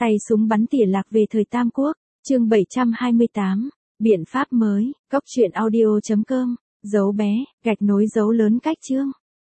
Tay súng bắn tỉa lạc về thời Tam Quốc, chương 728, biện pháp mới, cốc truyện audio.com, dấu bé, gạch nối dấu lớn cách chương.